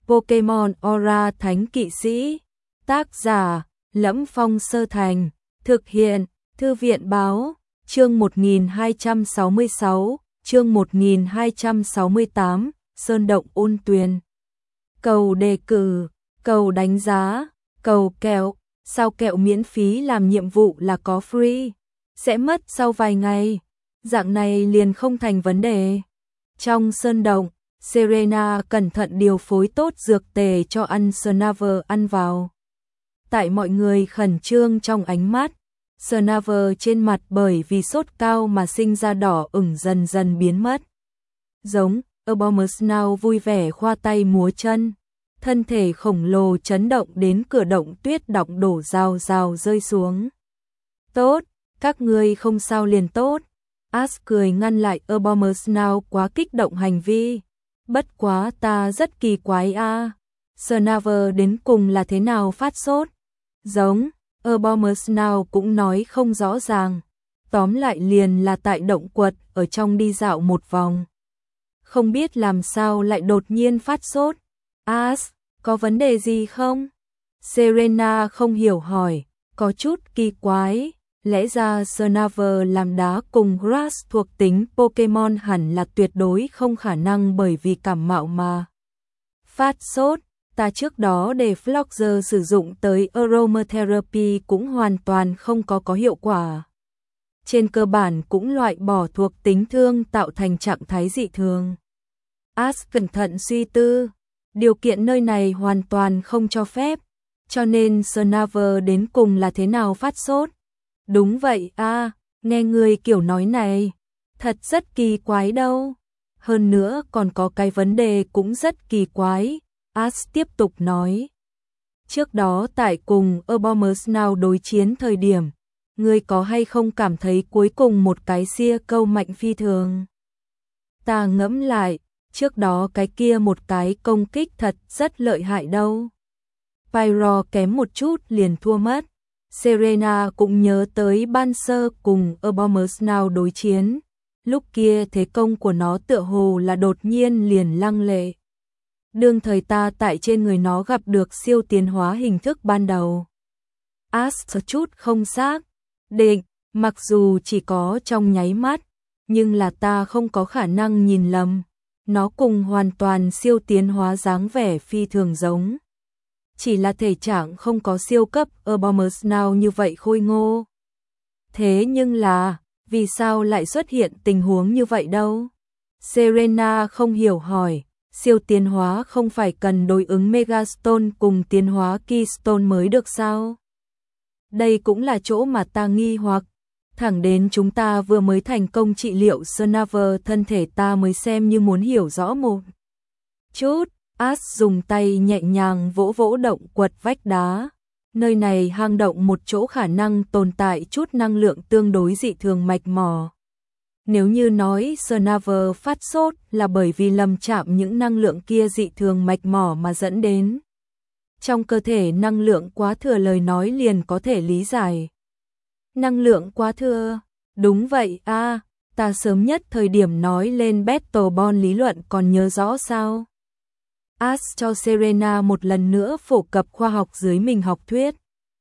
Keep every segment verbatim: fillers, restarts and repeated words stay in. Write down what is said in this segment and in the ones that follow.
Pokemon Aura Thánh Kỵ Sĩ. Tác giả: Lẫm Phong Sơ Thành. Thực hiện: Thư viện Báo. Chương một nghìn hai trăm sáu mươi sáu, chương một nghìn hai trăm sáu mươi tám, Sơn Động Ôn Tuyền. Cầu đề cử, cầu đánh giá, cầu kẹo. Sao kẹo miễn phí làm nhiệm vụ là có free, sẽ mất sau vài ngày. Dạng này liền không thành vấn đề. Trong sơn động, Serena cẩn thận điều phối tốt dược tề cho Unsnaver ăn vào. Tại mọi người khẩn trương trong ánh mắt, Snaver trên mặt bởi vì sốt cao mà sinh ra đỏ ửng dần dần biến mất. Giống, Abomasnow vui vẻ khoa tay múa chân, thân thể khổng lồ chấn động đến cửa động tuyết đọng đổ rào rào rơi xuống. Tốt, các ngươi không sao liền tốt. Ash cười ngăn lại Abomasnow quá kích động hành vi. Bất quá ta rất kỳ quái a. À. Snaver đến cùng là thế nào phát sốt? Giống, Abomasnow cũng nói không rõ ràng. Tóm lại liền là tại động quật ở trong đi dạo một vòng. Không biết làm sao lại đột nhiên phát sốt. Ash, có vấn đề gì không? Serena không hiểu hỏi, có chút kỳ quái. Lẽ ra Snaver làm đá cùng Grass thuộc tính Pokemon hẳn là tuyệt đối không khả năng bởi vì cảm mạo mà phát sốt. Ta trước đó để Floxer sử dụng tới Aromatherapy cũng hoàn toàn không có có hiệu quả. Trên cơ bản cũng loại bỏ thuộc tính thương tạo thành trạng thái dị thường. Ash cẩn thận suy tư, điều kiện nơi này hoàn toàn không cho phép, cho nên Snaver đến cùng là thế nào phát sốt? Đúng vậy a, à, nghe người kiểu nói này, thật rất kỳ quái đâu. Hơn nữa còn có cái vấn đề cũng rất kỳ quái. Ash tiếp tục nói. Trước đó tại cùng Abomasnow đối chiến thời điểm, ngươi có hay không cảm thấy cuối cùng một cái xia câu mạnh phi thường? Ta ngẫm lại, trước đó cái kia một cái công kích thật rất lợi hại đâu. Pyro kém một chút liền thua mất. Serena cũng nhớ tới ban sơ cùng Abomasnow đối chiến. Lúc kia thế công của nó tựa hồ là đột nhiên liền lăng lệ. Đương thời ta tại trên người nó gặp được siêu tiến hóa hình thức ban đầu. Ash chút không xác định, mặc dù chỉ có trong nháy mắt, nhưng là ta không có khả năng nhìn lầm. Nó cùng hoàn toàn siêu tiến hóa dáng vẻ phi thường giống. Chỉ là thể trạng không có siêu cấp Abomasnow như vậy khôi ngô. Thế nhưng là, vì sao lại xuất hiện tình huống như vậy đâu? Serena không hiểu hỏi. Siêu tiến hóa không phải cần đối ứng Megastone cùng tiến hóa Keystone mới được sao? Đây cũng là chỗ mà ta nghi hoặc. Thẳng đến chúng ta vừa mới thành công trị liệu Snaver thân thể ta mới xem như muốn hiểu rõ một chút. Ash dùng tay nhẹ nhàng vỗ vỗ động quật vách đá. Nơi này hang động một chỗ khả năng tồn tại chút năng lượng tương đối dị thường mạch mỏ. Nếu như nói Snaver phát sốt là bởi vì lầm chạm những năng lượng kia dị thường mạch mỏ mà dẫn đến. Trong cơ thể năng lượng quá thừa lời nói liền có thể lý giải. Năng lượng quá thừa? Đúng vậy a, à, ta sớm nhất thời điểm nói lên Battle Bond lý luận còn nhớ rõ sao? Ash cho Serena một lần nữa phổ cập khoa học dưới mình học thuyết.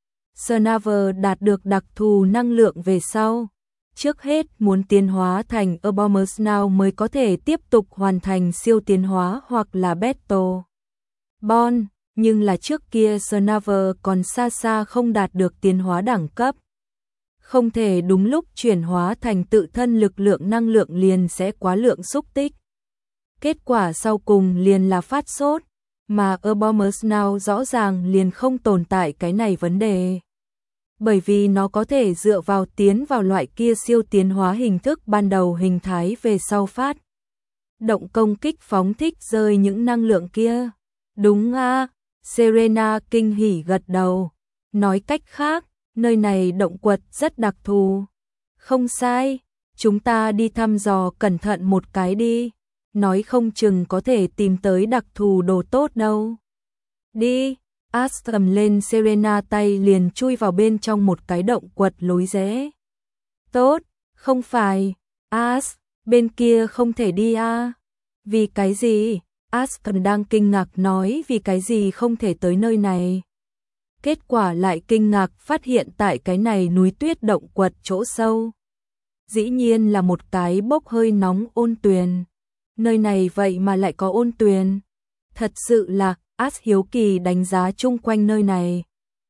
Snaver đạt được đặc thù năng lượng về sau. Trước hết muốn tiến hóa thành Abomasnow mới có thể tiếp tục hoàn thành siêu tiến hóa hoặc là Battle Bond, nhưng là trước kia Snaver còn xa xa không đạt được tiến hóa đẳng cấp. Không thể đúng lúc chuyển hóa thành tự thân lực lượng năng lượng liền sẽ quá lượng xúc tích. Kết quả sau cùng liền là phát sốt, mà Abomasnow rõ ràng liền không tồn tại cái này vấn đề. Bởi vì nó có thể dựa vào tiến vào loại kia siêu tiến hóa hình thức ban đầu hình thái về sau phát. Động công kích phóng thích rơi những năng lượng kia. Đúng a, à, Serena kinh hỉ gật đầu. Nói cách khác, nơi này động quật rất đặc thù. Không sai, chúng ta đi thăm dò cẩn thận một cái đi. Nói không chừng có thể tìm tới đặc thù đồ tốt đâu. Đi. Ash cầm lên Serena tay liền chui vào bên trong một cái động quật lối rẽ. Tốt, không phải. Ash, bên kia không thể đi à? Vì cái gì? Aston đang kinh ngạc nói vì cái gì không thể tới nơi này. Kết quả lại kinh ngạc phát hiện tại cái này núi tuyết động quật chỗ sâu. Dĩ nhiên là một cái bốc hơi nóng ôn tuyền. Nơi này vậy mà lại có ôn tuyền. Thật sự là, As hiếu kỳ đánh giá chung quanh nơi này.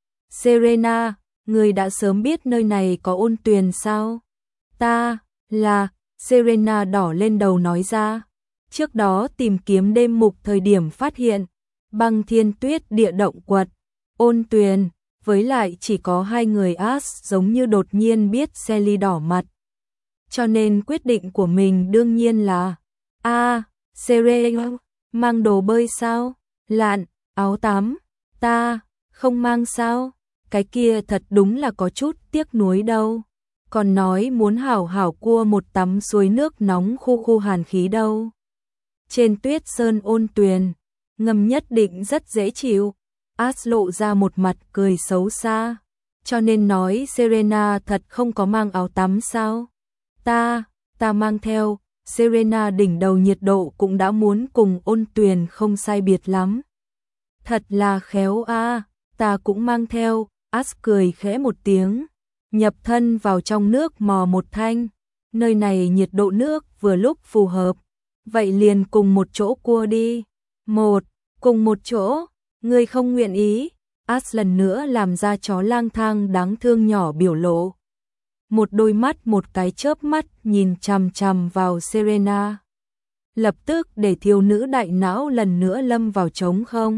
Serena, người đã sớm biết nơi này có ôn tuyền sao? Ta, là, Serena đỏ lên đầu nói ra. Trước đó tìm kiếm đêm mục thời điểm phát hiện, băng thiên tuyết địa động quật, ôn tuyền, với lại chỉ có hai người As giống như đột nhiên biết Sally đỏ mặt. Cho nên quyết định của mình đương nhiên là, a à, Serena, mang đồ bơi sao? Lạn, áo tắm, ta, không mang sao? Cái kia thật đúng là có chút tiếc nuối đâu. Còn nói muốn hảo hảo cua một tắm suối nước nóng khu khu hàn khí đâu. Trên tuyết sơn ôn tuyền, ngâm nhất định rất dễ chịu. As lộ ra một mặt cười xấu xa. Cho nên nói Serena thật không có mang áo tắm sao? Ta, ta mang theo. Serena đỉnh đầu nhiệt độ cũng đã muốn cùng ôn tuyền không sai biệt lắm. Thật là khéo a, à, ta cũng mang theo. As cười khẽ một tiếng, nhập thân vào trong nước mò một thanh. Nơi này nhiệt độ nước vừa lúc phù hợp. Vậy liền cùng một chỗ cua đi. Một, cùng một chỗ, người không nguyện ý. As lần nữa làm ra chó lang thang đáng thương nhỏ biểu lộ. Một đôi mắt một cái chớp mắt nhìn chằm chằm vào Serena. Lập tức để thiếu nữ đại não lần nữa lâm vào trống không.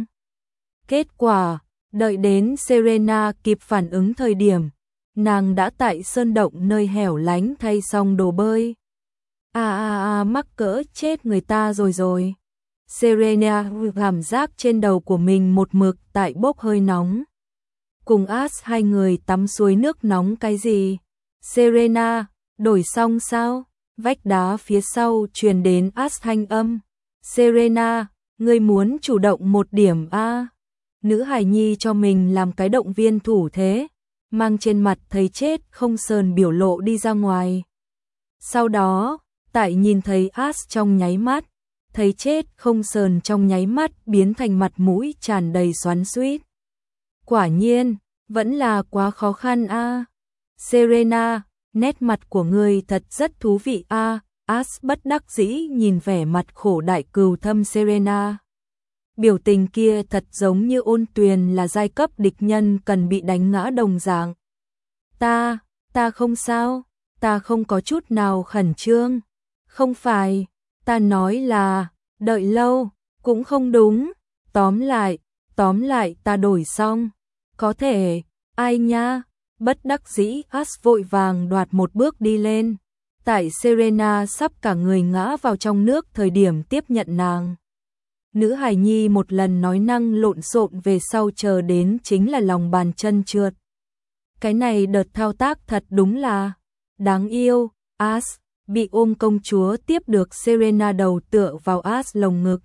Kết quả, đợi đến Serena kịp phản ứng thời điểm, nàng đã tại sơn động nơi hẻo lánh thay xong đồ bơi. À à à mắc cỡ chết người ta rồi rồi. Serena cảm giác trên đầu của mình một mực tại bốc hơi nóng. Cùng As hai người tắm suối nước nóng cái gì? Serena, đổi xong sao? Vách đá phía sau truyền đến As thanh âm. Serena, ngươi muốn chủ động một điểm a? À? Nữ hài nhi cho mình làm cái động viên thủ thế, mang trên mặt thấy chết không sờn biểu lộ đi ra ngoài. Sau đó, tại nhìn thấy As trong nháy mắt, thấy chết không sờn trong nháy mắt biến thành mặt mũi tràn đầy xoắn xuýt. Quả nhiên, vẫn là quá khó khăn a. À. Serena, nét mặt của ngươi thật rất thú vị a. À. As bất đắc dĩ nhìn vẻ mặt khổ đại cừu thâm Serena. Biểu tình kia thật giống như ôn tuyền là giai cấp địch nhân cần bị đánh ngã đồng dạng. Ta, ta không sao, ta không có chút nào khẩn trương. Không phải, ta nói là, đợi lâu, cũng không đúng. Tóm lại, tóm lại ta đổi xong. Có thể, ai nha, bất đắc dĩ As vội vàng đoạt một bước đi lên. Tại Serena sắp cả người ngã vào trong nước thời điểm tiếp nhận nàng. Nữ hài nhi một lần nói năng lộn xộn về sau chờ đến chính là lòng bàn chân trượt. Cái này đợt thao tác thật đúng là đáng yêu. As bị ôm công chúa tiếp được Serena đầu tựa vào As lồng ngực.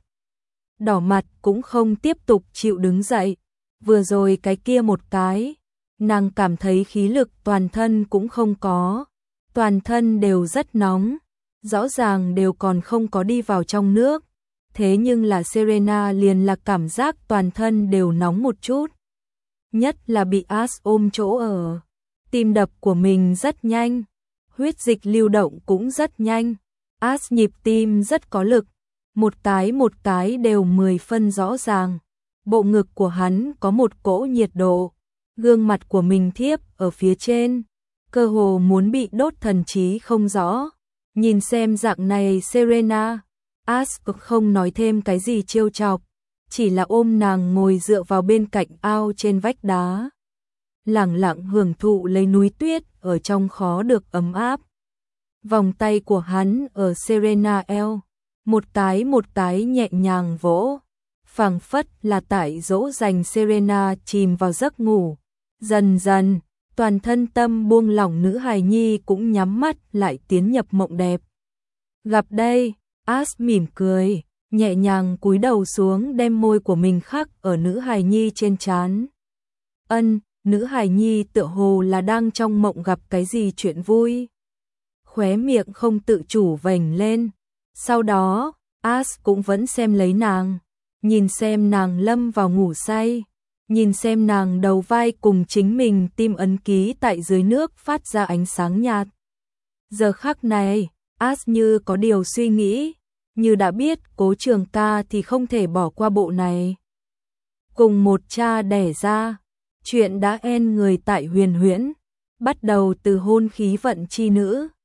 Đỏ mặt cũng không tiếp tục chịu đứng dậy. Vừa rồi cái kia một cái, nàng cảm thấy khí lực toàn thân cũng không có. Toàn thân đều rất nóng, rõ ràng đều còn không có đi vào trong nước. Thế nhưng là Serena liền là cảm giác toàn thân đều nóng một chút. Nhất là bị As ôm chỗ ở. Tim đập của mình rất nhanh. Huyết dịch lưu động cũng rất nhanh. As nhịp tim rất có lực. Một cái một cái đều mười phân rõ ràng. Bộ ngực của hắn có một cỗ nhiệt độ. Gương mặt của mình thiếp ở phía trên. Cơ hồ muốn bị đốt thần trí không rõ. Nhìn xem dạng này Serena. As không nói thêm cái gì trêu chọc, chỉ là ôm nàng ngồi dựa vào bên cạnh ao trên vách đá. Lẳng lặng hưởng thụ lấy núi tuyết ở trong khó được ấm áp. Vòng tay của hắn ở Serena eo, một cái một cái nhẹ nhàng vỗ, phảng phất là tại dỗ dành Serena chìm vào giấc ngủ. Dần dần, toàn thân tâm buông lỏng nữ hài nhi cũng nhắm mắt lại tiến nhập mộng đẹp. Gặp đây, As mỉm cười, nhẹ nhàng cúi đầu xuống đem môi của mình khắc ở nữ hài nhi trên trán. Ân, nữ hài nhi tựa hồ là đang trong mộng gặp cái gì chuyện vui. Khóe miệng không tự chủ vểnh lên. Sau đó, As cũng vẫn xem lấy nàng, nhìn xem nàng lâm vào ngủ say, nhìn xem nàng đầu vai cùng chính mình tim ấn ký tại dưới nước phát ra ánh sáng nhạt. Giờ khắc này, As như có điều suy nghĩ, như đã biết Cố Trường Ca thì không thể bỏ qua bộ này. Cùng một cha đẻ ra, chuyện đã en người tại Huyền Huyễn, bắt đầu từ hôn khí vận chi nữ,